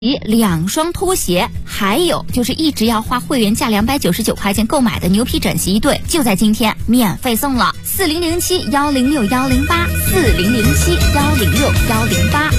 2双拖鞋，还有就是一直要花会员价299块钱购买的牛皮枕洗衣队，就在今天免费送了。4007106108，4007106108。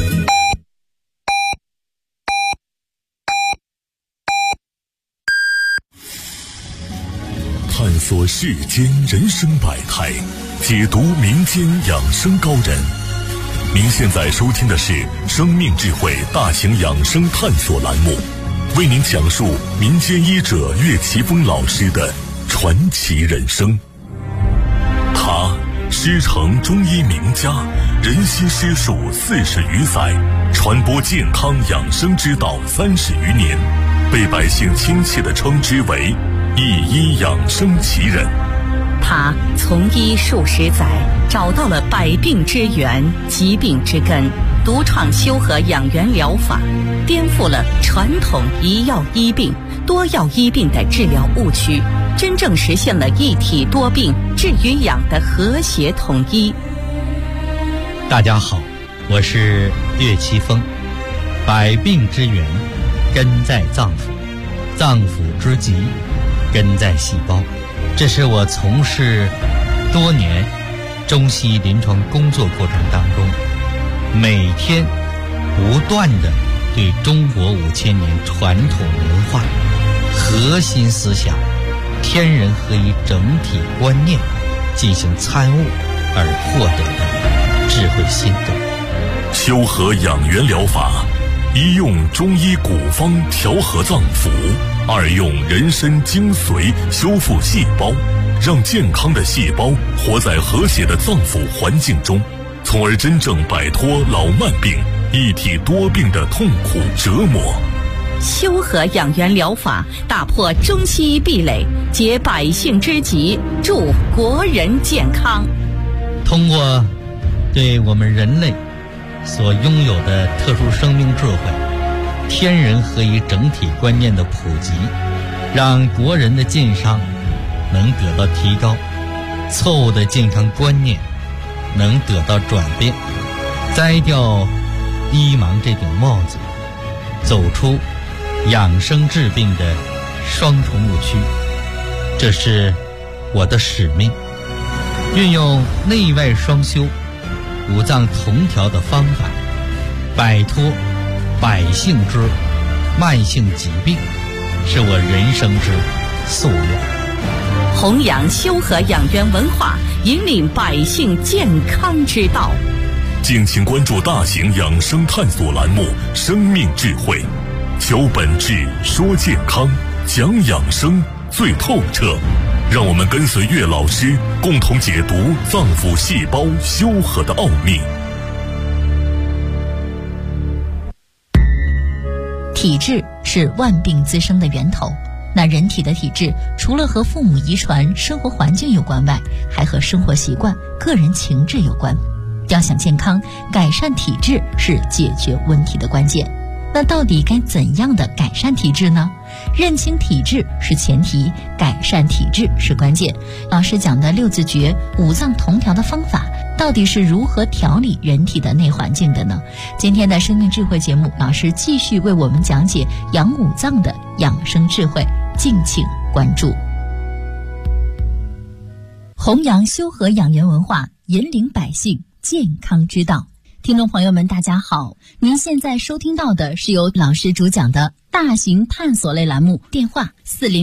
探索世间人生百态，解读民间养生高人。您现在收听的是生命智慧大型养生探索栏目，为您讲述民间医者岳奇峰老师的传奇人生。他师承中医名家，人心师术40余载，传播健康养生之道30余年，被百姓亲切地称之为一医养生奇人。 他从医数十载，找到了百病之源、疾病之根，独创修和养元疗法，颠覆了传统一药医病、多药医病的治疗误区，真正实现了一体多病治与养的和谐统一。 大家好，我是岳奇峰。百病之源根在脏腑，脏腑之疾根在细胞。这是我从事多年中西医临床工作过程当中，每天不断地对中国5000年传统文化核心思想天人合一整体观念进行参悟而获得的智慧心得。 修和养元疗法，一用中医古方调和脏腑，二用人参精髓修复细胞，让健康的细胞活在和谐的脏腑环境中，从而真正摆脱老慢病、一体多病的痛苦折磨。 修和养元疗法打破中西医壁垒，解百姓之急，助国人健康。 通过对我们人类所拥有的特殊生命智慧、天人合一整体观念的普及，让国人的健康能得到提高，错误的健康观念能得到转变，摘掉医盲这顶帽子，走出养生治病的双重误区。这是我的使命，运用内外双修、五脏同调的方法，摆脱百姓之慢性疾病，是我人生之夙愿。 弘扬修和养元文化，引领百姓健康之道。 敬请关注大型养生探索栏目《生命智慧》，求本质，说健康，讲养生最透彻。让我们跟随岳老师，共同解读脏腑细胞修和的奥秘。 体质是万病滋生的源头。那人体的体质除了和父母遗传、生活环境有关外，还和生活习惯、个人情志有关。要想健康，改善体质是解决问题的关键。那到底该怎样的改善体质呢？认清体质是前提，改善体质是关键。老师讲的6字诀、五脏同调的方法，到底是如何调理人体的内环境的呢？今天的生命智慧节目，老师继续为我们讲解养五脏的养生智慧，敬请关注。弘扬修和养元文化，引领百姓健康之道。听众朋友们大家好，您现在收听到的是由老师主讲的大型探索类栏目，电话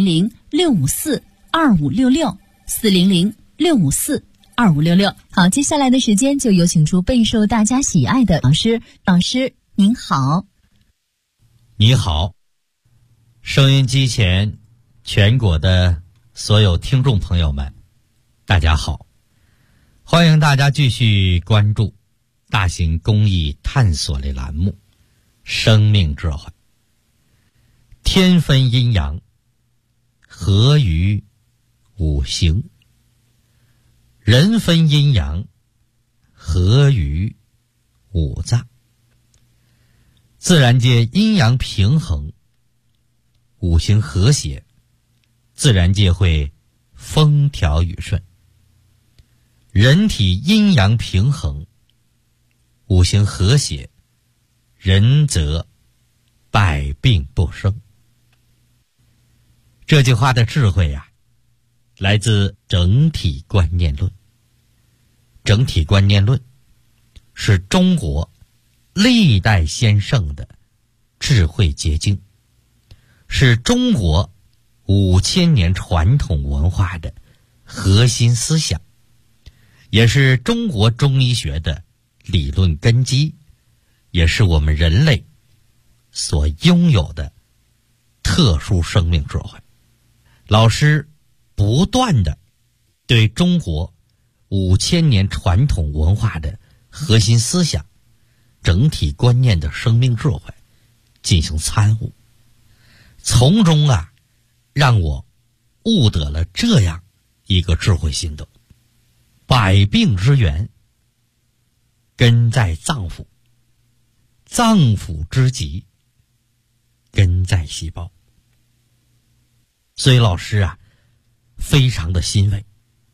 400-654-2566，400-654-2566。好，接下来的时间就有请出备受大家喜爱的老师。老师您好。 你好，收音机前全国的所有听众朋友们大家好，欢迎大家继续关注大型公益探索类栏目《生命智慧》。天分阴阳，合于五行；人分阴阳，合于五脏。自然界阴阳平衡，五行和谐，自然界会风调雨顺。人体阴阳平衡，五行和谐，人则百病不生。这句话的智慧呀，来自整体观念论。整体观念论是中国历代先圣的智慧结晶，是中国5000年传统文化的核心思想，也是中国中医学的理论根基，也是我们人类所拥有的特殊生命智慧。老师不断地对中国5000年传统文化的核心思想、整体观念的生命智慧进行参悟，从中让我悟得了这样一个智慧心得：百病之源根在脏腑，脏腑之疾根在细胞。所以老师非常的欣慰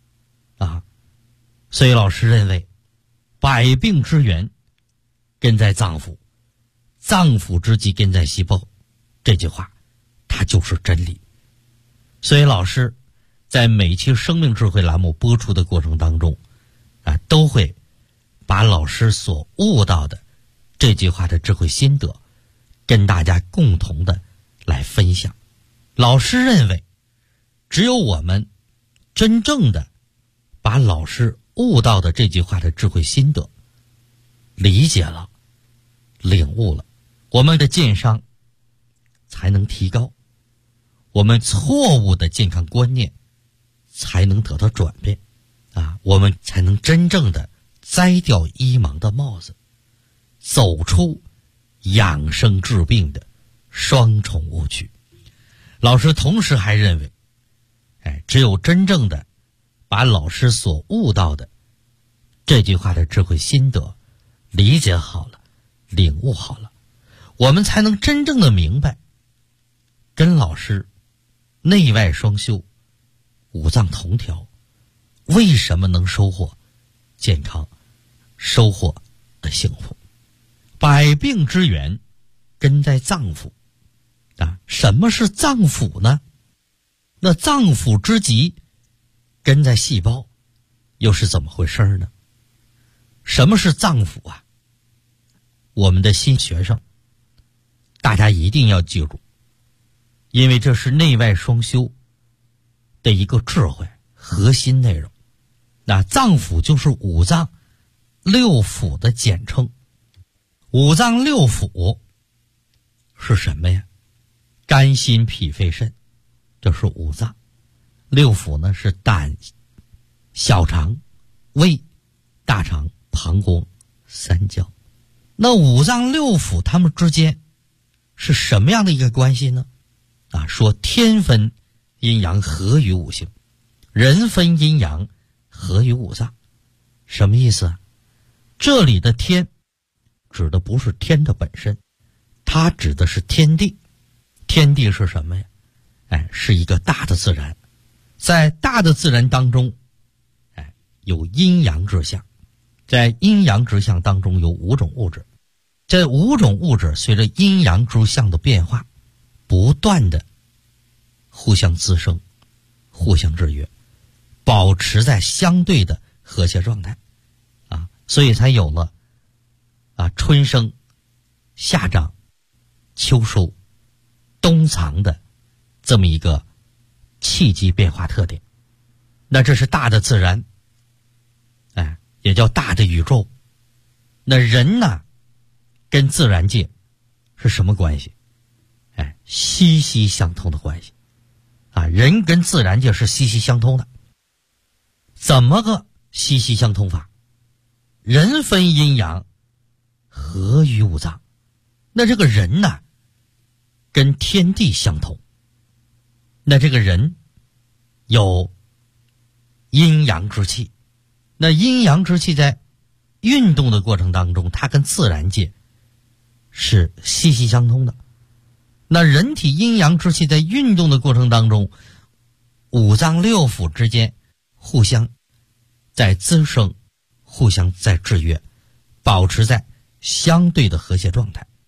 所以老师认为百病之源根在脏腑，脏腑之疾根在细胞，这句话它就是真理。所以老师在每期生命智慧栏目播出的过程当中都会把老师所悟到的这句话的智慧心得跟大家共同的来分享。老师认为，只有我们真正的把老师悟到的这句话的智慧心得理解了、领悟了，我们的健商才能提高，我们错误的健康观念才能得到转变我们才能真正的摘掉医盲的帽子，走出养生治病的双重误区。老师同时还认为，只有真正的把老师所悟到的这句话的智慧心得理解好了、领悟好了，我们才能真正的明白，跟老师内外双修、五脏同调，为什么能收获健康、收获的幸福。百病之源根在脏腑什么是脏腑呢？那脏腑之疾根在细胞，又是怎么回事呢？什么是脏腑我们的新学生大家一定要记住，因为这是内外双修的一个智慧核心内容。那脏腑就是五脏六腑的简称。五脏六腑是什么呀？肝心脾肺肾，这是五脏。六腑呢是胆、小肠、胃、大肠、膀胱、三焦。那五脏六腑它们之间是什么样的一个关系呢？说天分阴阳合于五行，人分阴阳合于五脏。什么意思这里的天指的不是天的本身，它指的是天地。天地是什么呀？是一个大的自然。在大的自然当中有阴阳之象，在阴阳之象当中有5种物质，这5种物质随着阴阳之象的变化不断的互相滋生、互相制约，保持在相对的和谐状态所以才有了春生、夏长、秋收、冬藏的这么一个气机变化特点。那这是大的自然也叫大的宇宙。那人呢跟自然界是什么关系？息息相通的关系人跟自然界是息息相通的。怎么个息息相通法？人分阴阳合于五脏。那这个人呢跟天地相同，那这个人有阴阳之气，那阴阳之气在运动的过程当中，它跟自然界是息息相通的。那人体阴阳之气在运动的过程当中，五脏六腑之间互相在滋生，互相在制约，保持在相对的和谐状态。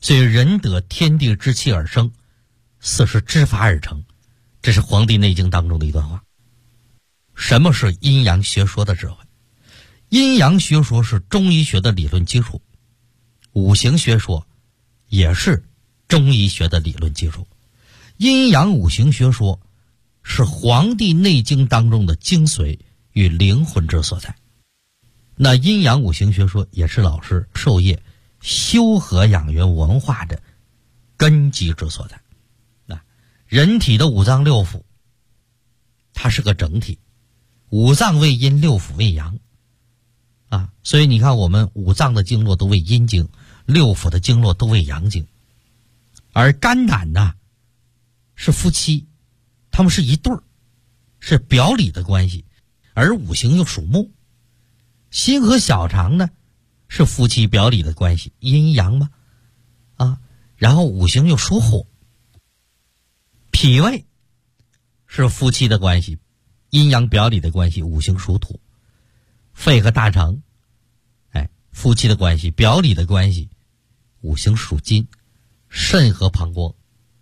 所以人得天地之气而生，四时之法而成，这是《黄帝内经》当中的一段话。什么是阴阳学说的智慧？阴阳学说是中医学的理论基础，五行学说也是中医学的理论基础。阴阳五行学说是《黄帝内经》当中的精髓与灵魂之所在。那阴阳五行学说也是老师授业修和养元文化的根基之所在。人体的五脏六腑它是个整体，五脏为阴，六腑为阳所以你看我们五脏的经络都为阴经，六腑的经络都为阳经。而肝胆呢是夫妻，他们是一对儿，是表里的关系，而五行又属木。心和小肠呢是夫妻表里的关系，阴阳嘛然后五行又属火。脾胃是夫妻的关系，阴阳表里的关系，五行属土。肺和大肠夫妻的关系，表里的关系，五行属金。肾和膀胱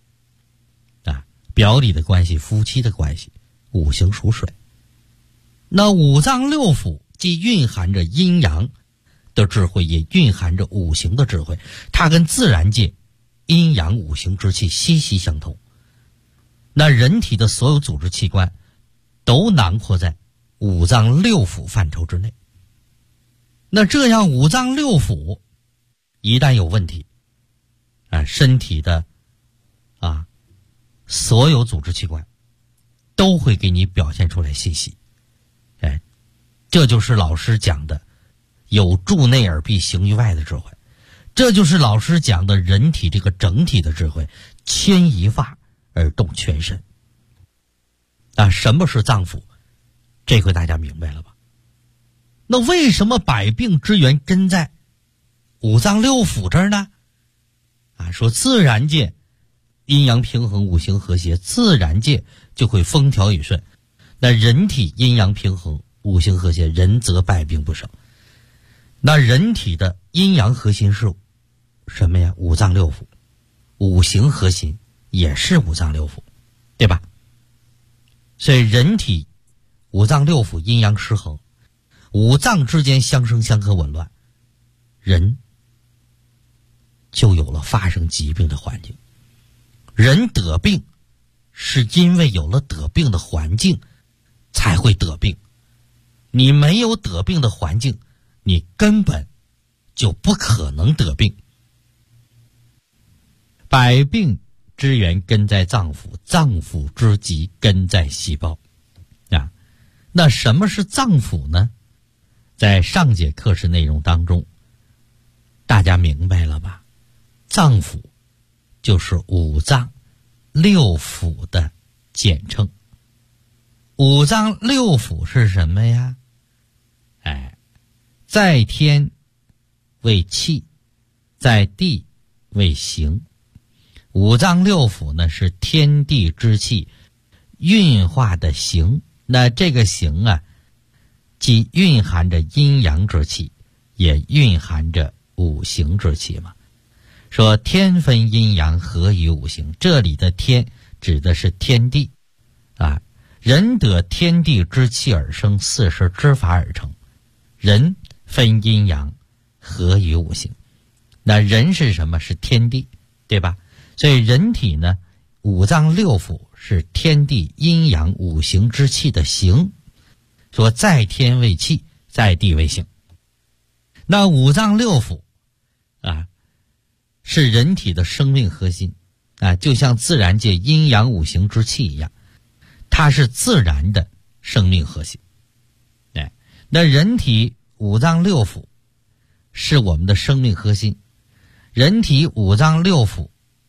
表里的关系，夫妻的关系，五行属水。那五脏六腑既蕴含着阴阳的智慧，也蕴含着五行的智慧，它跟自然界阴阳五行之气息息相通。那人体的所有组织器官都囊括在五脏六腑范畴之内。那这样五脏六腑一旦有问题身体的所有组织器官都会给你表现出来信息。这就是老师讲的有助内而必行于外的智慧，这就是老师讲的人体这个整体的智慧，牵一发而动全身。什么是脏腑？这回大家明白了吧？那为什么百病之源根在五脏六腑这儿呢？说自然界阴阳平衡，五行和谐，自然界就会风调雨顺。那人体阴阳平衡，五行和谐，人则百病不生。那人体的阴阳核心是什么呀？五脏六腑。五行核心也是五脏六腑，对吧？所以人体五脏六腑阴阳失衡，五脏之间相生相克紊乱，人就有了发生疾病的环境。人得病是因为有了得病的环境才会得病，你没有得病的环境，你根本就不可能得病。百病之源根在脏腑，脏腑之极根在细胞那什么是脏腑呢？在上节课时内容当中大家明白了吧？脏腑就是五脏六腑的简称。五脏六腑是什么呀？在天为气，在地为形。五脏六腑呢是天地之气运化的形。那这个形既蕴含着阴阳之气，也蕴含着五行之气嘛。说天分阴阳，合于五行，这里的天指的是天地人得天地之气而生，四时之法而成。人分阴阳，合于五行。那人是什么？是天地，对吧？所以人体呢，五脏六腑是天地阴阳五行之气的形。说在天为气，在地为形。那五脏六腑是人体的生命核心就像自然界阴阳五行之气一样，它是自然的生命核心。那人体五脏六腑是我们的生命核心，人体五脏六腑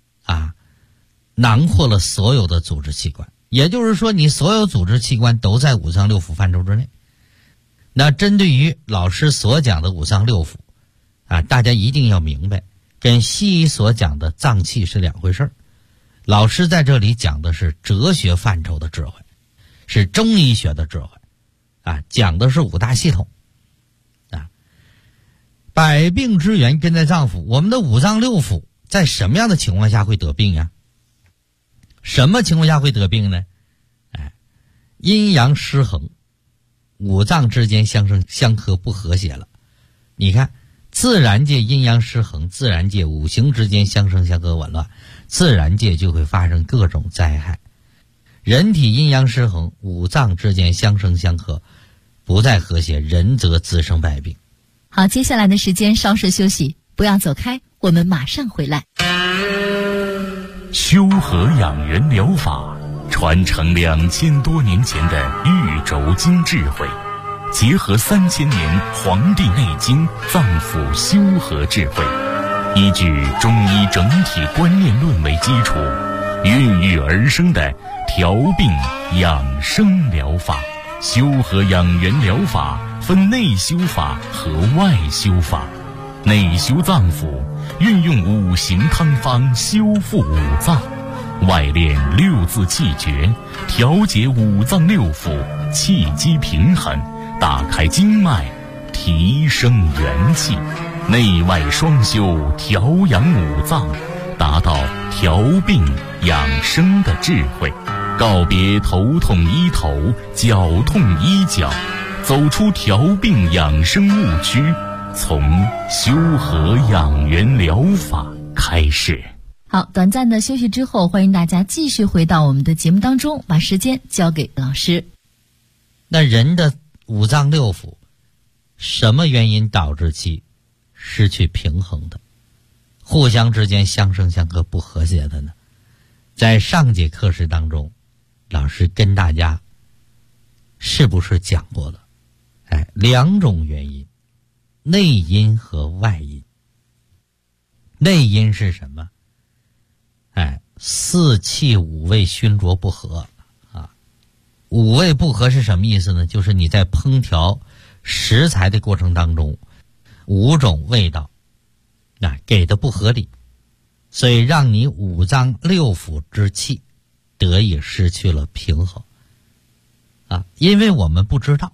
囊括了所有的组织器官，也就是说你所有组织器官都在五脏六腑范畴之内。那针对于老师所讲的五脏六腑大家一定要明白，跟西医所讲的脏器是两回事儿。老师在这里讲的是哲学范畴的智慧，是中医学的智慧讲的是五大系统百病之源根在脏腑。我们的五脏六腑在什么样的情况下会得病呀？什么情况下会得病呢？阴阳失衡，五脏之间相生相克不和谐了。你看，自然界阴阳失衡，自然界五行之间相生相克紊乱，自然界就会发生各种灾害。人体阴阳失衡，五脏之间相生相克不再和谐，人则滋生百病。 好，接下来的时间稍事休息，不要走开，我们马上回来。 修和养元疗法传承2000多年前的玉轴经智慧，结合3000年《黄帝内经》脏腑修和智慧，依据中医整体观念论为基础，孕育而生的调病养生疗法。修和养元疗法分内修法和外修法。内修脏腑，运用五行汤方修复五脏；外练六字气诀，调节五脏六腑，气机平衡，打开经脉，提升元气。内外双修，调养五脏，达到调病养生的智慧。告别头痛医头，脚痛医脚，走出调病养生误区，从修和养元疗法开始。 好，短暂的休息之后，欢迎大家继续回到我们的节目当中，把时间交给老师。 那人的五脏六腑，什么原因导致其失去平衡的，互相之间相生相克不和谐的呢？在上节课时当中，老师跟大家是不是讲过了两种原因，内因和外因。内因是什么？四气五味熏灼不和啊。五味不和是什么意思呢？就是你在烹调食材的过程当中，五种味道给的不合理，所以让你五脏六腑之气得以失去了平衡因为我们不知道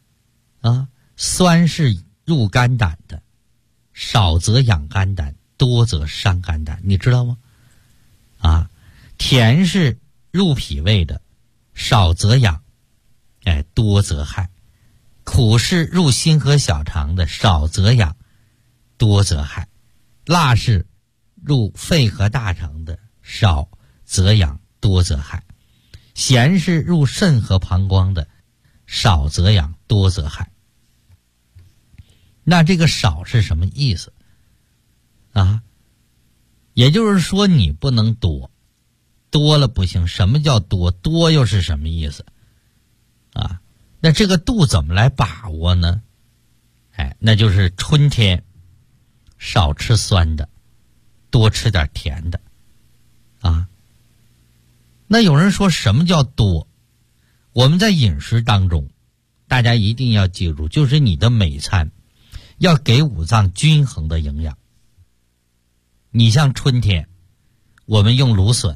酸是入肝胆的，少则养肝胆，多则伤肝胆，你知道吗？甜是入脾胃的，少则养，多则害。苦是入心和小肠的，少则养，多则害。辣是入肺和大肠的，少则养，多则害。咸是入肾和膀胱的，少则养，多则害。那这个少是什么意思也就是说你不能多，多了不行。什么叫多？多又是什么意思那这个度怎么来把握呢？那就是春天少吃酸的，多吃点甜的那有人说什么叫多？我们在饮食当中大家一定要记住，就是你的每餐要给五脏均衡的营养。你像春天我们用芦笋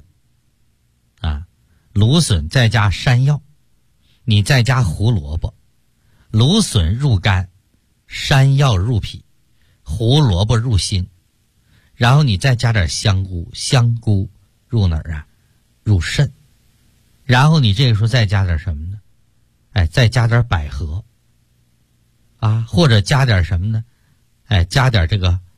芦笋再加山药，你再加胡萝卜，芦笋入肝，山药入脾，胡萝卜入心，然后你再加点香菇，香菇入哪儿入肾，然后你这个时候再加点什么呢？再加点百合或者加点什么呢？加点这个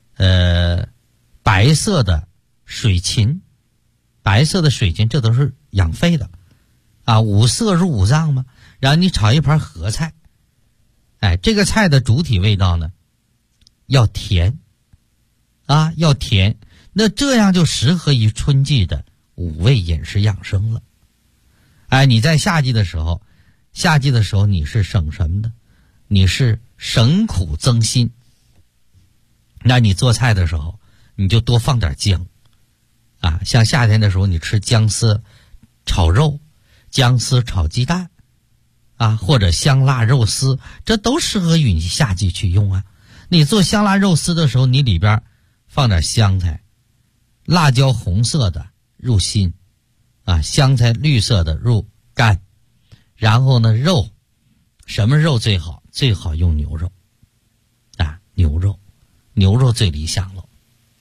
白色的水芹，白色的水芹这都是养肺的五色入五脏嘛。然后你炒一盘合菜，这个菜的主体味道呢要甜要甜，那这样就适合于春季的五味饮食养生了。你在夏季的时候你是省什么呢？你是省苦增辛。那你做菜的时候你就多放点姜像夏天的时候你吃姜丝炒肉，姜丝炒鸡蛋或者香辣肉丝，这都适合于你夏季去用你做香辣肉丝的时候，你里边放点香菜，辣椒红色的入心香菜绿色的入肝。然后呢，肉什么肉最好？最好用牛肉牛肉最理想了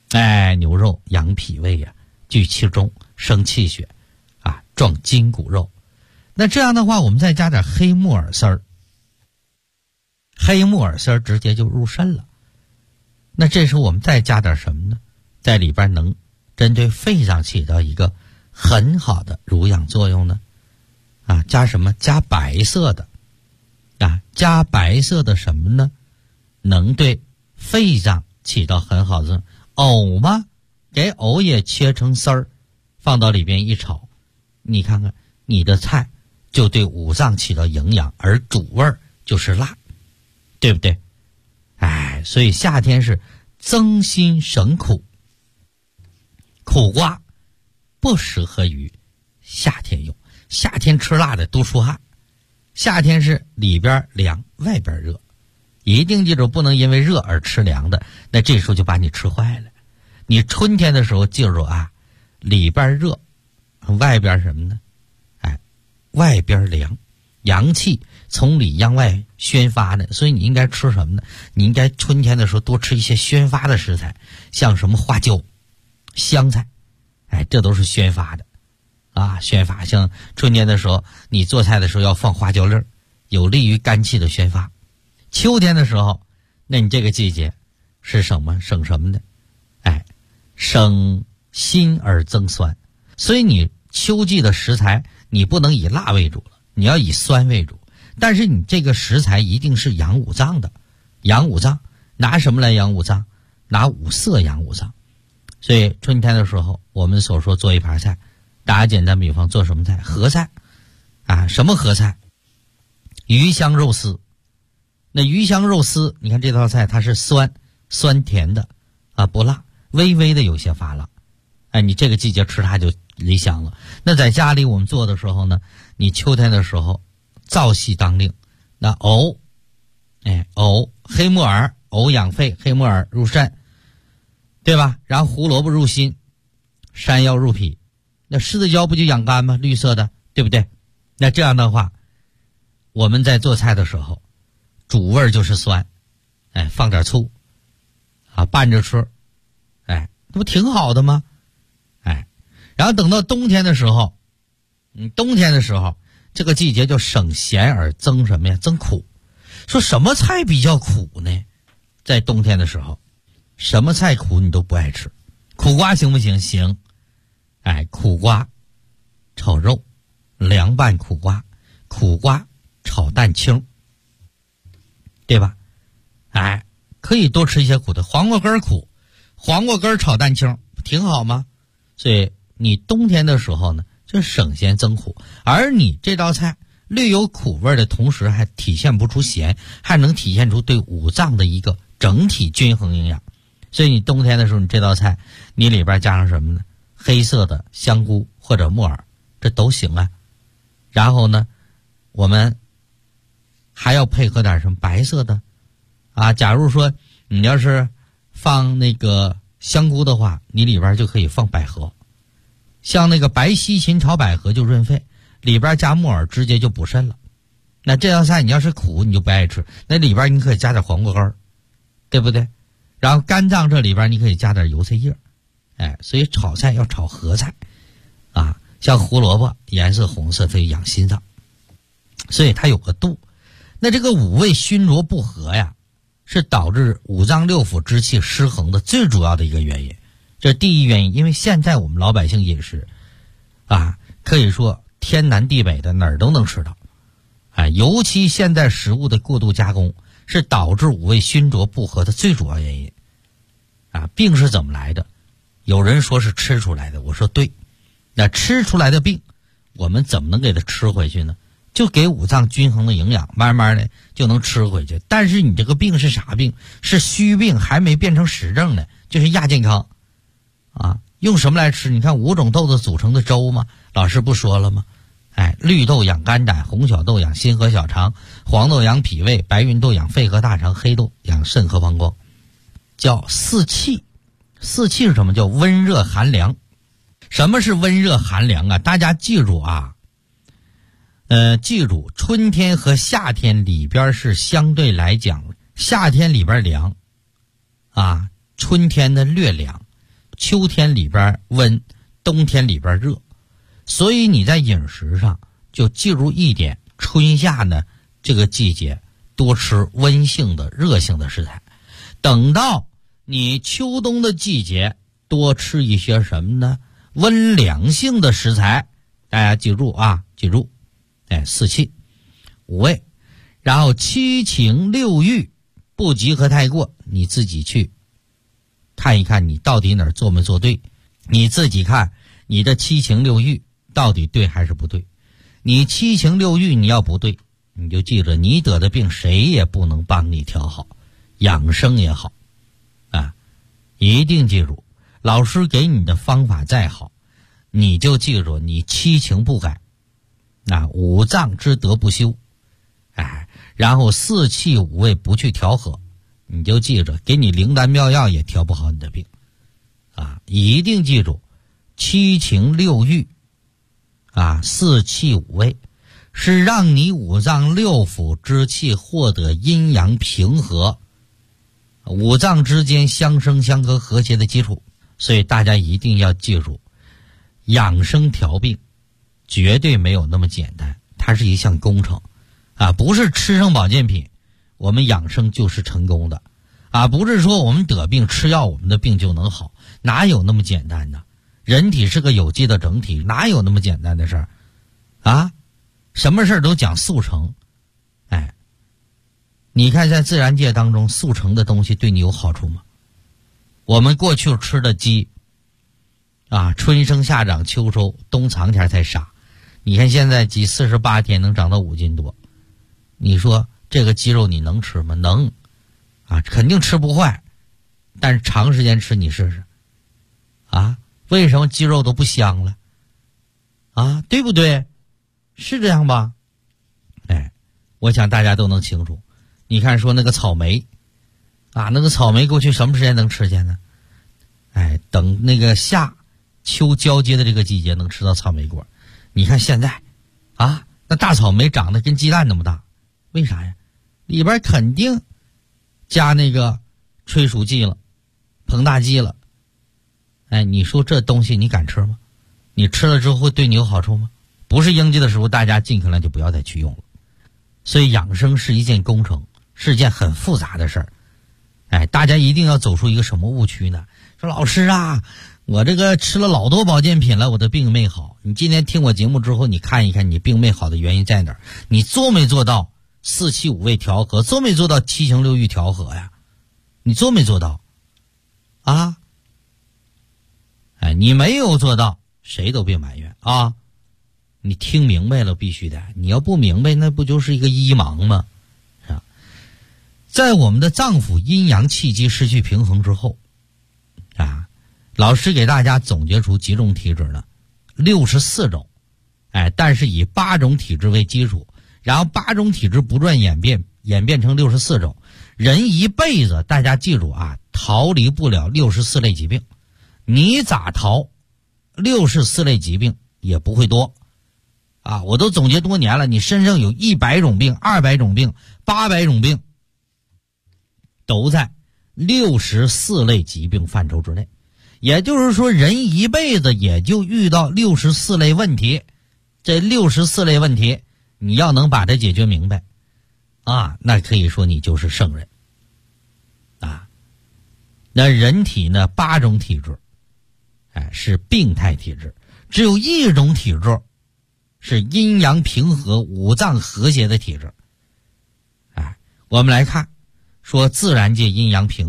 牛肉养脾胃呀，聚气中，生气血啊，壮筋骨肉。那这样的话，我们再加点黑木耳丝儿，黑木耳丝儿直接就入肾了。那这时候我们再加点什么呢？在里边能针对肺上起到一个很好的濡养作用呢？啊，加什么？加白色的啊，加白色的什么呢？能对肺脏起到很好的作用。藕吗？给藕也切成丝儿，放到里边一炒，你看看你的菜就对五脏起到营养，而主味儿就是辣，对不对？所以夏天是增辛省苦，苦瓜不适合于夏天用，夏天吃辣的都出汗，夏天是里边凉外边热，一定记住不能因为热而吃凉的，那这时候就把你吃坏了。你春天的时候记住啊，里边热外边什么呢？外边凉，阳气从里向外宣发呢，所以你应该吃什么呢？你应该春天的时候多吃一些宣发的食材，像什么花椒、香菜，这都是宣发的啊。宣发，像春天的时候你做菜的时候要放花椒粒儿，有利于肝气的宣发。秋天的时候，那你这个季节是省什么呢？省辛而增酸，所以你秋季的食材你不能以辣为主了，你要以酸为主。但是你这个食材一定是养五脏的，养五脏拿什么来养五脏？拿五色养五脏。所以春天的时候我们所说做一盘菜，打个简单比方，做什么菜？合菜啊。什么合菜？鱼香肉丝。那鱼香肉丝，你看这道菜它是酸甜的啊，不辣，微微的有些发辣。你这个季节吃它就理想了。那在家里我们做的时候呢，你秋天的时候燥气当令，那藕黑木耳，藕养肺，黑木耳入肾，对吧？然后胡萝卜入心，山药入脾，那柿子椒不就养肝吗？绿色的，对不对？那这样的话，我们在做菜的时候主味就是酸，放点醋啊，拌着吃，那不挺好的吗？然后等到冬天的时候，这个季节就省咸而增什么呀？增苦。说什么菜比较苦呢？在冬天的时候，什么菜苦你都不爱吃。苦瓜行不行？行。苦瓜炒肉，凉拌苦瓜，苦瓜炒蛋清，对吧？可以多吃一些苦的。黄瓜根苦，黄瓜根炒蛋清，挺好吗？所以你冬天的时候呢，就省咸增苦，而你这道菜略有苦味的同时还体现不出咸，还能体现出对五脏的一个整体均衡营养。所以你冬天的时候，你这道菜你里边加上什么呢？黑色的香菇或者木耳，这都行啊。然后呢，我们还要配合点什么？白色的啊。假如说你要是放那个香菇的话，你里边就可以放百合，像那个白西芹炒百合就润肺，里边加木耳直接就补肾了。那这道菜你要是苦你就不爱吃，那里边你可以加点黄瓜根，对不对？然后肝脏这里边你可以加点油菜叶，所以炒菜要炒合菜啊，像胡萝卜颜色红色，它养心脏，所以它有个度。那这个五味熏浊不和呀，是导致五脏六腑之气失衡的最主要的一个原因。这是第一原因。因为现在我们老百姓饮食可以说天南地北的哪儿都能吃到，尤其现在食物的过度加工是导致五味熏浊不和的最主要原因。病是怎么来的？有人说是吃出来的，我说对。那吃出来的病我们怎么能给它吃回去呢？就给五脏均衡的营养，慢慢的就能吃回去。但是你这个病是啥病？是虚病，还没变成实症呢，就是亚健康用什么来吃？你看5种豆子组成的粥吗？老师不说了吗？绿豆养肝胆，红小豆养心和小肠，黄豆养脾胃，白芸豆养肺和大肠，黑豆养肾和膀胱，叫四气。四气是什么？叫温热寒凉。什么是温热寒凉啊？大家记住记住春天和夏天里边是相对来讲，夏天里边凉春天的略凉， 秋天里边温，冬天里边热，所以你在饮食上就记住一点，春夏呢这个季节多吃温性的热性的食材，等到你秋冬的季节多吃一些什么呢？温凉性的食材。大家记住啊，记住，四气五味，然后七情六欲不急和太过，你自己去看一看你到底哪儿做没做对，你自己看你的七情六欲到底对还是不对。你七情六欲你要不对，你就记着你得的病谁也不能帮你调好，养生也好啊，一定记住，老师给你的方法再好，你就记住你七情不改，五脏之德不修，然后四气五味不去调和，你就记着给你灵丹妙药也调不好你的病一定记住七情六欲四气五味是让你五脏六腑之气获得阴阳平和，五脏之间相生相克和谐的基础。所以大家一定要记住，养生调病绝对没有那么简单，它是一项工程不是吃上保健品我们养生就是成功的不是说我们得病吃药我们的病就能好，哪有那么简单的？人体是个有机的整体，哪有那么简单的事儿什么事儿都讲速成。你看在自然界当中速成的东西对你有好处吗？我们过去吃的鸡春生夏长秋收，冬藏天才杀。你看现在鸡48天能长到5斤多，你说这个鸡肉你能吃吗？能肯定吃不坏，但是长时间吃你试试为什么鸡肉都不香了对不对？是这样吧？我想大家都能清楚。你看说那个草莓那个草莓过去什么时间能吃见呢？等那个夏秋交接的这个季节能吃到草莓果。你看现在那大草莓长得跟鸡蛋那么大，为啥呀？里边肯定加那个催熟剂了，膨大剂了。你说这东西你敢吃吗？你吃了之后会对你有好处吗？不是应季的时候大家尽可能就不要再去用了。所以养生是一件工程，是一件很复杂的事儿。大家一定要走出一个什么误区呢？说老师我这个吃了老多保健品了，我的病没好。你今天听我节目之后，你看一看你病没好的原因在哪儿？你做没做到四气五味调和？做没做到七情六欲调和呀？你做没做到你没有做到，谁都别埋怨你听明白了必须的，你要不明白那不就是一个一盲吗？在我们的脏腑阴阳气机失去平衡之后老师给大家总结出几种体质呢？64种但是以8种体质为基础，然后8种体质不断演变成64种。人一辈子大家记住逃离不了64类疾病，你咋逃64类疾病也不会多我都总结多年了，你身上有100种病、200种病、800种病，都在64类疾病范畴之内。也就是说人一辈子也就遇到64类问题，这64类问题你要能把它解决明白那可以说你就是圣人那人体呢8种体质是病态体质，只有1种体质是阴阳平和五脏和谐的体质我们来看说自然界阴阳平